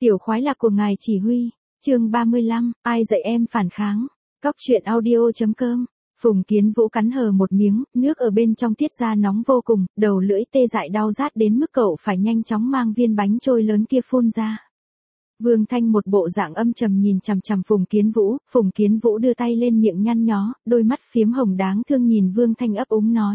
Tiểu khoái lạc của ngài chỉ huy. Chương 35, ai dạy em phản kháng. Cóc truyện audio.com. Phùng Kiến Vũ cắn hờ một miếng, nước ở bên trong tiết ra nóng vô cùng, đầu lưỡi tê dại đau rát đến mức cậu phải nhanh chóng mang viên bánh trôi lớn kia phun ra. Vương Thanh một bộ dạng âm trầm nhìn chằm chằm Phùng Kiến Vũ đưa tay lên miệng nhăn nhó, đôi mắt phiếm hồng đáng thương nhìn Vương Thanh ấp úng nói.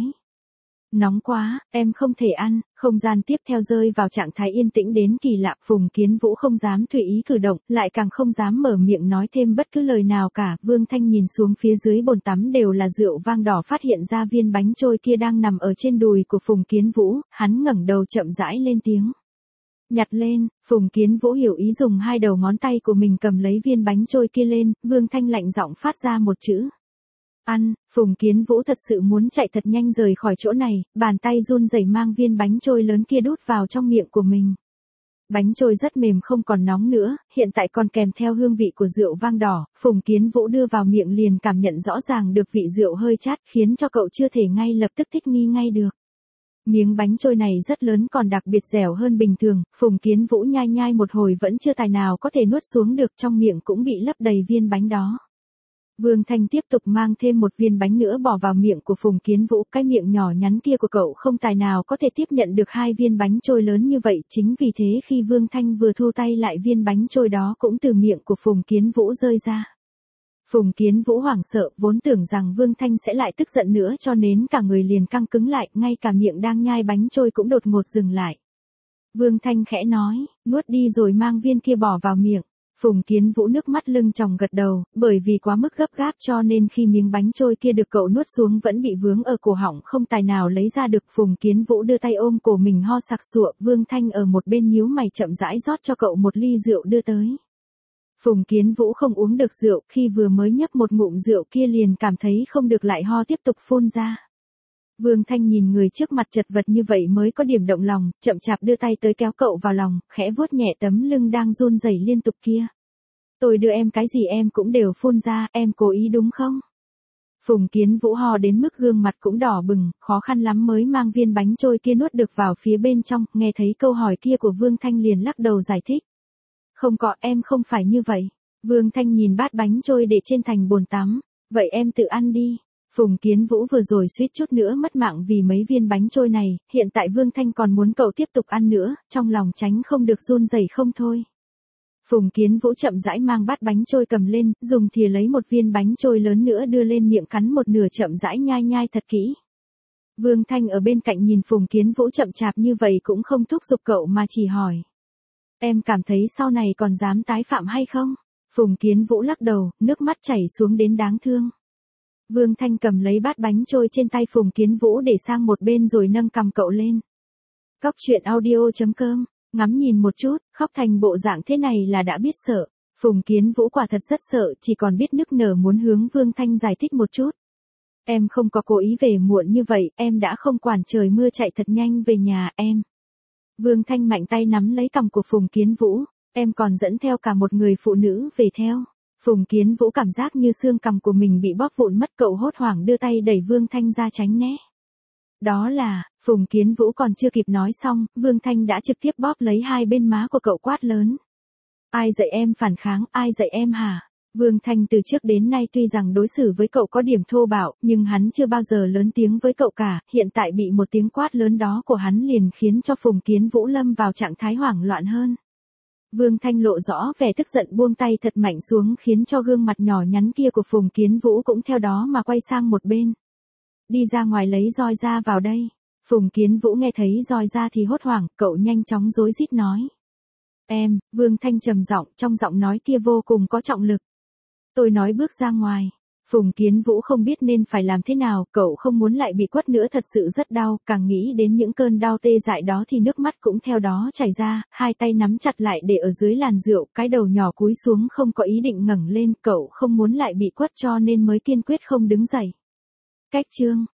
Nóng quá, em không thể ăn. Không gian tiếp theo rơi vào trạng thái yên tĩnh đến kỳ lạ. Phùng Kiến Vũ không dám tùy ý cử động, lại càng không dám mở miệng nói thêm bất cứ lời nào cả. Vương Thanh nhìn xuống phía dưới bồn tắm đều là rượu vang đỏ, phát hiện ra viên bánh trôi kia đang nằm ở trên đùi của Phùng Kiến Vũ, hắn ngẩng đầu chậm rãi lên tiếng. Nhặt lên. Phùng Kiến Vũ hiểu ý dùng hai đầu ngón tay của mình cầm lấy viên bánh trôi kia lên. Vương Thanh lạnh giọng phát ra một chữ. Ăn. Phùng Kiến Vũ thật sự muốn chạy thật nhanh rời khỏi chỗ này, bàn tay run rẩy mang viên bánh trôi lớn kia đút vào trong miệng của mình. Bánh trôi rất mềm không còn nóng nữa, hiện tại còn kèm theo hương vị của rượu vang đỏ. Phùng Kiến Vũ đưa vào miệng liền cảm nhận rõ ràng được vị rượu hơi chát, khiến cho cậu chưa thể ngay lập tức thích nghi ngay được. Miếng bánh trôi này rất lớn còn đặc biệt dẻo hơn bình thường. Phùng Kiến Vũ nhai nhai một hồi vẫn chưa tài nào có thể nuốt xuống được, trong miệng cũng bị lấp đầy viên bánh đó. Vương Thanh tiếp tục mang thêm một viên bánh nữa bỏ vào miệng của Phùng Kiến Vũ. Cái miệng nhỏ nhắn kia của cậu không tài nào có thể tiếp nhận được hai viên bánh trôi lớn như vậy. Chính vì thế khi Vương Thanh vừa thu tay lại, viên bánh trôi đó cũng từ miệng của Phùng Kiến Vũ rơi ra. Phùng Kiến Vũ hoảng sợ, vốn tưởng rằng Vương Thanh sẽ lại tức giận nữa cho nên cả người liền căng cứng lại, ngay cả miệng đang nhai bánh trôi cũng đột ngột dừng lại. Vương Thanh khẽ nói, nuốt đi rồi mang viên kia bỏ vào miệng. Phùng Kiến Vũ nước mắt lưng tròng gật đầu, bởi vì quá mức gấp gáp cho nên khi miếng bánh trôi kia được cậu nuốt xuống vẫn bị vướng ở cổ họng, không tài nào lấy ra được. Phùng Kiến Vũ đưa tay ôm cổ mình ho sặc sụa. Vương Thanh ở một bên nhíu mày chậm rãi rót cho cậu một ly rượu đưa tới. Phùng Kiến Vũ không uống được rượu, khi vừa mới nhấp một ngụm rượu kia liền cảm thấy không được lại ho tiếp tục phun ra. Vương Thanh nhìn người trước mặt chật vật như vậy mới có điểm động lòng, chậm chạp đưa tay tới kéo cậu vào lòng, khẽ vuốt nhẹ tấm lưng đang run rẩy liên tục kia. Tôi đưa em cái gì em cũng đều phun ra, em cố ý đúng không? Phùng Kiến Vũ ho đến mức gương mặt cũng đỏ bừng, khó khăn lắm mới mang viên bánh trôi kia nuốt được vào phía bên trong. Nghe thấy câu hỏi kia của Vương Thanh liền lắc đầu giải thích. Không có, em không phải như vậy. Vương Thanh nhìn bát bánh trôi để trên thành bồn tắm. Vậy em tự ăn đi. Phùng Kiến Vũ vừa rồi suýt chút nữa mất mạng vì mấy viên bánh trôi này, hiện tại Vương Thanh còn muốn cậu tiếp tục ăn nữa, trong lòng tránh không được run rẩy không thôi. Phùng Kiến Vũ chậm rãi mang bát bánh trôi cầm lên, dùng thìa lấy một viên bánh trôi lớn nữa đưa lên miệng cắn một nửa, chậm rãi nhai nhai thật kỹ. Vương Thanh ở bên cạnh nhìn Phùng Kiến Vũ chậm chạp như vậy cũng không thúc giục cậu mà chỉ hỏi. Em cảm thấy sau này còn dám tái phạm hay không? Phùng Kiến Vũ lắc đầu, nước mắt chảy xuống đến đáng thương. Vương Thanh cầm lấy bát bánh trôi trên tay Phùng Kiến Vũ để sang một bên rồi nâng cằm cậu lên. Cóc truyện audio.com. Ngắm nhìn một chút, khóc thành bộ dạng thế này là đã biết sợ. Phùng Kiến Vũ quả thật rất sợ, chỉ còn biết nức nở muốn hướng Vương Thanh giải thích một chút. Em không có cố ý về muộn như vậy, em đã không quản trời mưa chạy thật nhanh về nhà em. Vương Thanh mạnh tay nắm lấy cằm của Phùng Kiến Vũ, em còn dẫn theo cả một người phụ nữ về theo. Phùng Kiến Vũ cảm giác như xương cằm của mình bị bóp vụn mất, cậu hốt hoảng đưa tay đẩy Vương Thanh ra tránh né. Đó là, Phùng Kiến Vũ còn chưa kịp nói xong, Vương Thanh đã trực tiếp bóp lấy hai bên má của cậu quát lớn. Ai dạy em phản kháng, ai dạy em hả? Vương Thanh từ trước đến nay tuy rằng đối xử với cậu có điểm thô bạo, nhưng hắn chưa bao giờ lớn tiếng với cậu cả, hiện tại bị một tiếng quát lớn đó của hắn liền khiến cho Phùng Kiến Vũ lâm vào trạng thái hoảng loạn hơn. Vương Thanh lộ rõ vẻ tức giận buông tay thật mạnh xuống khiến cho gương mặt nhỏ nhắn kia của Phùng Kiến Vũ cũng theo đó mà quay sang một bên. Đi ra ngoài lấy roi ra vào đây. Phùng Kiến Vũ nghe thấy roi ra thì hốt hoảng, cậu nhanh chóng rối rít nói. Em, Vương Thanh trầm giọng, trong giọng nói kia vô cùng có trọng lực. Tôi nói bước ra ngoài. Phùng Kiến Vũ không biết nên phải làm thế nào, cậu không muốn lại bị quất nữa, thật sự rất đau, càng nghĩ đến những cơn đau tê dại đó thì nước mắt cũng theo đó chảy ra, hai tay nắm chặt lại để ở dưới làn rượu, cái đầu nhỏ cúi xuống không có ý định ngẩng lên, cậu không muốn lại bị quất cho nên mới kiên quyết không đứng dậy. Cách chương